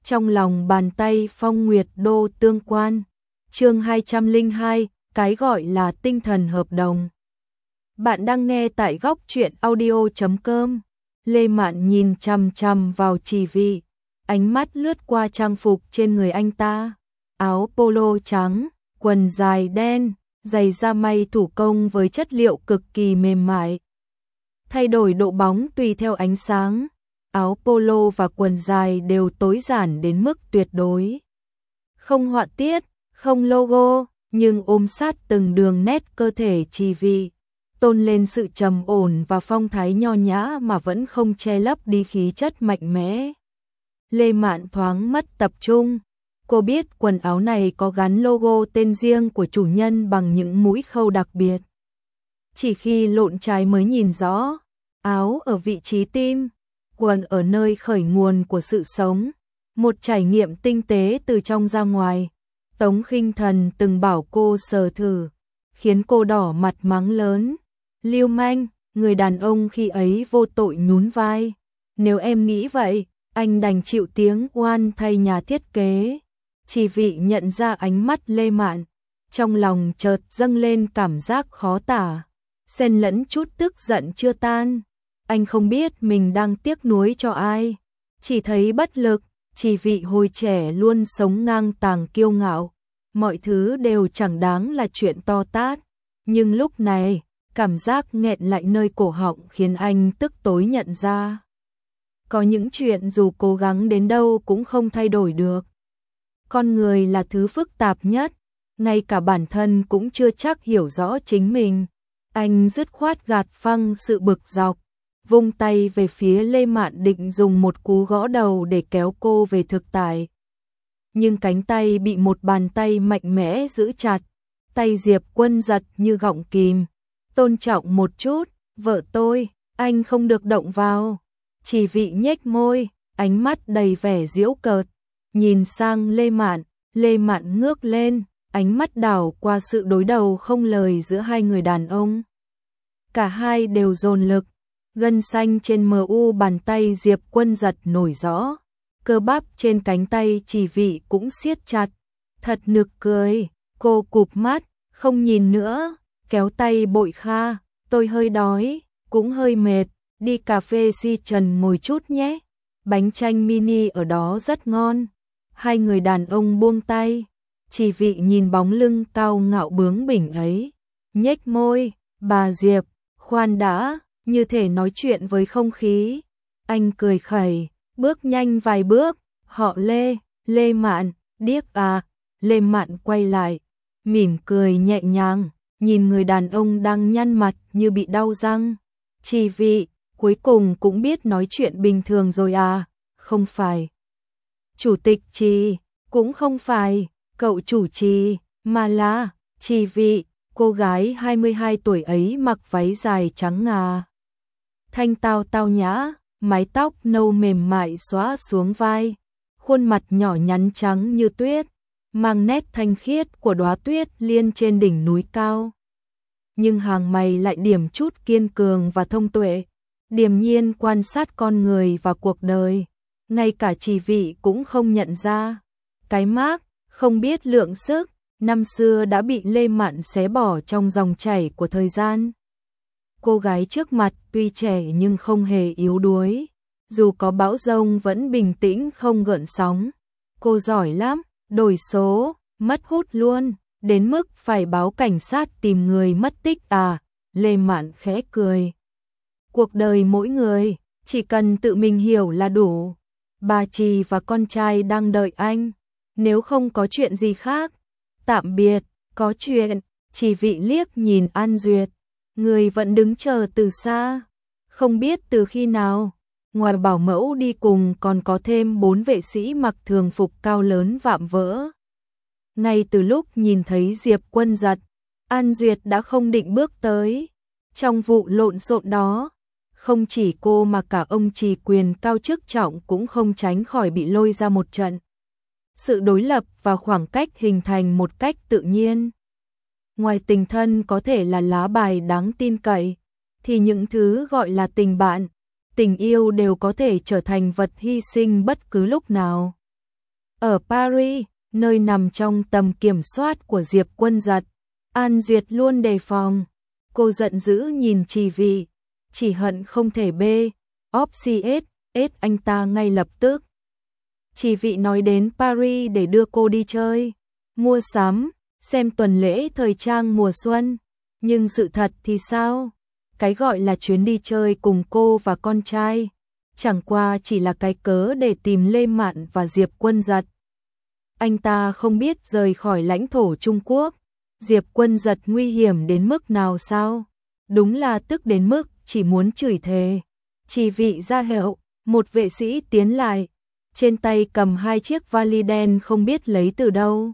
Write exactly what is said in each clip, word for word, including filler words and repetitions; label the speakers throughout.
Speaker 1: trong lòng bàn tay Phong Nguyệt Đô tương quan. Chương hai trăm lẻ hai, cái gọi là tinh thần hợp đồng. Bạn đang nghe tại góc truyện audio chấm com. Lê Mạn nhìn chằm chằm vào Chỉ Vị, ánh mắt lướt qua trang phục trên người anh ta, áo polo trắng, quần dài đen, giày da may thủ công với chất liệu cực kỳ mềm mại. Thay đổi độ bóng tùy theo ánh sáng, áo polo và quần dài đều tối giản đến mức tuyệt đối. Không họa tiết, không logo, nhưng ôm sát từng đường nét cơ thể Chỉ Vị, tôn lên sự trầm ổn và phong thái nho nhã mà vẫn không che lấp đi khí chất mạnh mẽ. Lê Mạn thoáng mất tập trung. Cô biết quần áo này có gắn logo tên riêng của chủ nhân bằng những mũi khâu đặc biệt. Chỉ khi lộn trái mới nhìn rõ, áo ở vị trí tim, quần ở nơi khởi nguồn của sự sống, một trải nghiệm tinh tế từ trong ra ngoài. Tống Khinh Thần từng bảo cô sờ thử, khiến cô đỏ mặt mắng lớn. Lưu manh, người đàn ông khi ấy vô tội nhún vai. Nếu em nghĩ vậy, anh đành chịu tiếng oan thay nhà thiết kế. Chỉ Vị nhận ra ánh mắt Lê Mạn, trong lòng chợt dâng lên cảm giác khó tả, xen lẫn chút tức giận chưa tan. Anh không biết mình đang tiếc nuối cho ai, chỉ thấy bất lực. Chỉ Vị hồi trẻ luôn sống ngang tàng kiêu ngạo, mọi thứ đều chẳng đáng là chuyện to tát. Nhưng lúc này, cảm giác nghẹn lại nơi cổ họng khiến anh tức tối nhận ra. Có những chuyện dù cố gắng đến đâu cũng không thay đổi được. Con người là thứ phức tạp nhất, ngay cả bản thân cũng chưa chắc hiểu rõ chính mình. Anh dứt khoát gạt phăng sự bực dọc, vung tay về phía Lê Mạn định dùng một cú gõ đầu để kéo cô về thực tại. Nhưng cánh tay bị một bàn tay mạnh mẽ giữ chặt, tay Diệp Quân giật như gọng kìm. Tôn trọng một chút, vợ tôi, anh không được động vào. Chỉ Vị nhếch môi, ánh mắt đầy vẻ giễu cợt, nhìn sang Lê Mạn. Lê Mạn ngước lên, ánh mắt đảo qua sự đối đầu không lời giữa hai người đàn ông. Cả hai đều dồn lực, gân xanh trên mờ u bàn tay Diệp Quân giật nổi rõ, cơ bắp trên cánh tay Chỉ Vị cũng siết chặt. Thật nực cười, cô cụp mắt, không nhìn nữa, kéo tay Bội Kha. Tôi hơi đói, cũng hơi mệt, đi cà phê Si Trần ngồi chút nhé, bánh chanh mini ở đó rất ngon. Hai người đàn ông buông tay, Chỉ Vị nhìn bóng lưng cao ngạo bướng bỉnh ấy, nhếch môi. Bà Diệp, khoan đã, như thể nói chuyện với không khí. Anh cười khẩy, bước nhanh vài bước. Họ Lê, Lê Mạn, điếc à. Lê Mạn quay lại, mỉm cười nhẹ nhàng, nhìn người đàn ông đang nhăn mặt như bị đau răng. Chỉ Vị, cuối cùng cũng biết nói chuyện bình thường rồi à. Không phải Chủ tịch Chỉ, cũng không phải cậu chủ Chỉ, mà là Chỉ Vị. Cô gái hai mươi hai tuổi ấy mặc váy dài trắng ngà, thanh tao tao nhã, mái tóc nâu mềm mại xõa xuống vai, khuôn mặt nhỏ nhắn trắng như tuyết, mang nét thanh khiết của đóa tuyết liên trên đỉnh núi cao. Nhưng hàng mày lại điểm chút kiên cường và thông tuệ, điềm nhiên quan sát con người và cuộc đời. Ngay cả Chỉ Vị cũng không nhận ra. Cái mác không biết lượng sức năm xưa đã bị Lê Mạn xé bỏ trong dòng chảy của thời gian. Cô gái trước mặt tuy trẻ nhưng không hề yếu đuối, dù có bão giông vẫn bình tĩnh không gợn sóng. Cô giỏi lắm, đổi số, mất hút luôn, đến mức phải báo cảnh sát tìm người mất tích à. Lê Mạn khẽ cười. Cuộc đời mỗi người, chỉ cần tự mình hiểu là đủ. Bà Trì và con trai đang đợi anh, nếu không có chuyện gì khác. Tạm biệt, có chuyện. Chỉ Vị liếc nhìn An Duyệt, người vẫn đứng chờ từ xa. Không biết từ khi nào, ngoài bảo mẫu đi cùng còn có thêm bốn vệ sĩ mặc thường phục cao lớn vạm vỡ. Ngay từ lúc nhìn thấy Diệp Quân giật, An Duyệt đã không định bước tới. Trong vụ lộn xộn đó, không chỉ cô mà cả ông Trì quyền cao chức trọng cũng không tránh khỏi bị lôi ra một trận. Sự đối lập và khoảng cách hình thành một cách tự nhiên. Ngoài tình thân có thể là lá bài đáng tin cậy, thì những thứ gọi là tình bạn, tình yêu đều có thể trở thành vật hy sinh bất cứ lúc nào. Ở Paris, nơi nằm trong tầm kiểm soát của Diệp Quân Giật, An Duyệt luôn đề phòng. Cô giận dữ nhìn Trì Vị, chỉ hận không thể bê, óp xê ét, ét anh ta ngay lập tức. Trì Vị nói đến Paris để đưa cô đi chơi, mua sắm, xem tuần lễ thời trang mùa xuân. Nhưng sự thật thì sao? Cái gọi là chuyến đi chơi cùng cô và con trai, chẳng qua chỉ là cái cớ để tìm Lê Mạn và Diệp Quân Giật. Anh ta không biết rời khỏi lãnh thổ Trung Quốc, Diệp Quân Giật nguy hiểm đến mức nào sao? Đúng là tức đến mức chỉ muốn chửi thề. Trì Vị ra hiệu, một vệ sĩ tiến lại, trên tay cầm hai chiếc vali đen không biết lấy từ đâu.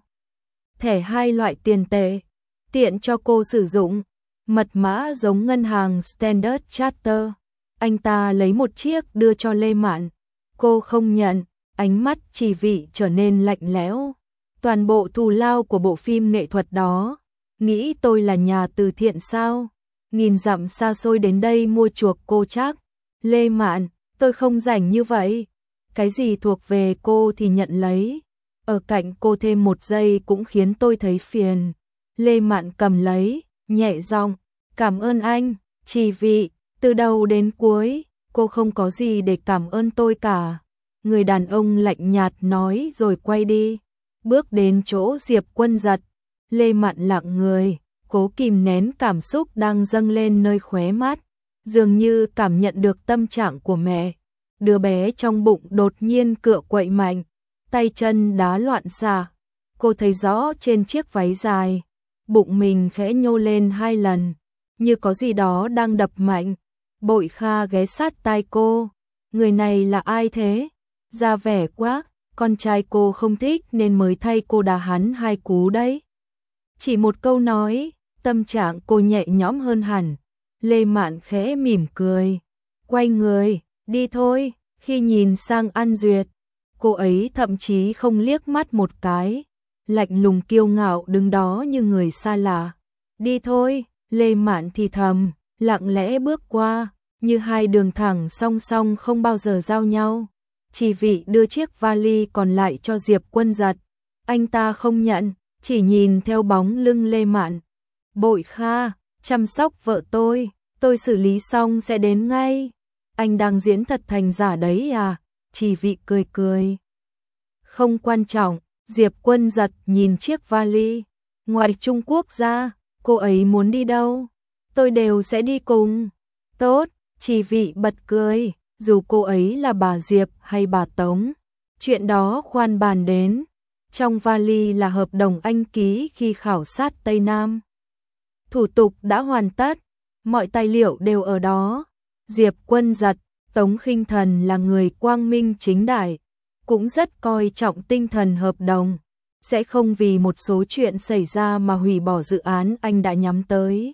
Speaker 1: Thẻ hai loại tiền tệ, tiện cho cô sử dụng, mật mã giống ngân hàng Standard Chartered. Anh ta lấy một chiếc đưa cho Lê Mạn, cô không nhận, ánh mắt Trì Vị trở nên lạnh lẽo. Toàn bộ thù lao của bộ phim nghệ thuật đó, nghĩ tôi là nhà từ thiện sao? Nghìn dặm xa xôi đến đây mua chuộc cô chắc. Lê Mạn, tôi không rảnh như vậy. Cái gì thuộc về cô thì nhận lấy. Ở cạnh cô thêm một giây cũng khiến tôi thấy phiền. Lê Mạn cầm lấy, nhẹ giọng, cảm ơn anh. Trì Vị, từ đầu đến cuối, cô không có gì để cảm ơn tôi cả. Người đàn ông lạnh nhạt nói rồi quay đi. Bước đến chỗ Diệp Quân Giật, Lê Mạn lặng người, cố kìm nén cảm xúc đang dâng lên nơi khóe mắt, dường như cảm nhận được tâm trạng của mẹ. Đứa bé trong bụng đột nhiên cựa quậy mạnh, tay chân đá loạn xạ. Cô thấy rõ trên chiếc váy dài, bụng mình khẽ nhô lên hai lần, như có gì đó đang đập mạnh. Bội Kha ghé sát tai cô, người này là ai thế? Ra vẻ quá, con trai cô không thích nên mới thay cô đá hắn hai cú đấy. Chỉ một câu nói, tâm trạng cô nhẹ nhõm hơn hẳn. Lê Mạn khẽ mỉm cười, quay người, đi thôi. Khi nhìn sang An Duyệt, cô ấy thậm chí không liếc mắt một cái, lạnh lùng kiêu ngạo đứng đó như người xa lạ. Đi thôi, Lê Mạn thì thầm, lặng lẽ bước qua, như hai đường thẳng song song không bao giờ giao nhau. Trì Vị đưa chiếc vali còn lại cho Diệp Quân Giật. Anh ta không nhận, chỉ nhìn theo bóng lưng Lê Mạn. Bội Kha, chăm sóc vợ tôi, tôi xử lý xong sẽ đến ngay. Anh đang diễn thật thành giả đấy à? Trì Vị cười cười. Không quan trọng, Diệp Quân Giật nhìn chiếc vali. Ngoài Trung Quốc ra, cô ấy muốn đi đâu? Tôi đều sẽ đi cùng. Tốt, Trì Vị bật cười. Dù cô ấy là bà Diệp hay bà Tống, chuyện đó khoan bàn đến. Trong vali là hợp đồng anh ký khi khảo sát Tây Nam. Thủ tục đã hoàn tất, mọi tài liệu đều ở đó. Diệp Quân Giật, Tống Khinh Thần là người quang minh chính đại, cũng rất coi trọng tinh thần hợp đồng, sẽ không vì một số chuyện xảy ra mà hủy bỏ dự án anh đã nhắm tới.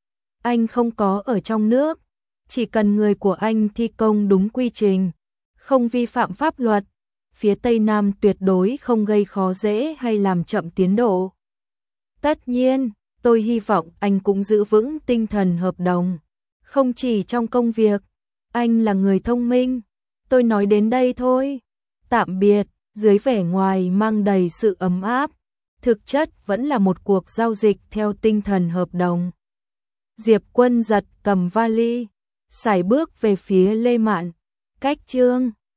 Speaker 1: Anh không có ở trong nước, chỉ cần người của anh thi công đúng quy trình, không vi phạm pháp luật, phía Tây Nam tuyệt đối không gây khó dễ hay làm chậm tiến độ. Tất nhiên, tôi hy vọng anh cũng giữ vững tinh thần hợp đồng, không chỉ trong công việc. Anh là người thông minh, tôi nói đến đây thôi. Tạm biệt, dưới vẻ ngoài mang đầy sự ấm áp, thực chất vẫn là một cuộc giao dịch theo tinh thần hợp đồng. Diệp Quân Giật cầm vali, sải bước về phía Lê Mạn. Cách chương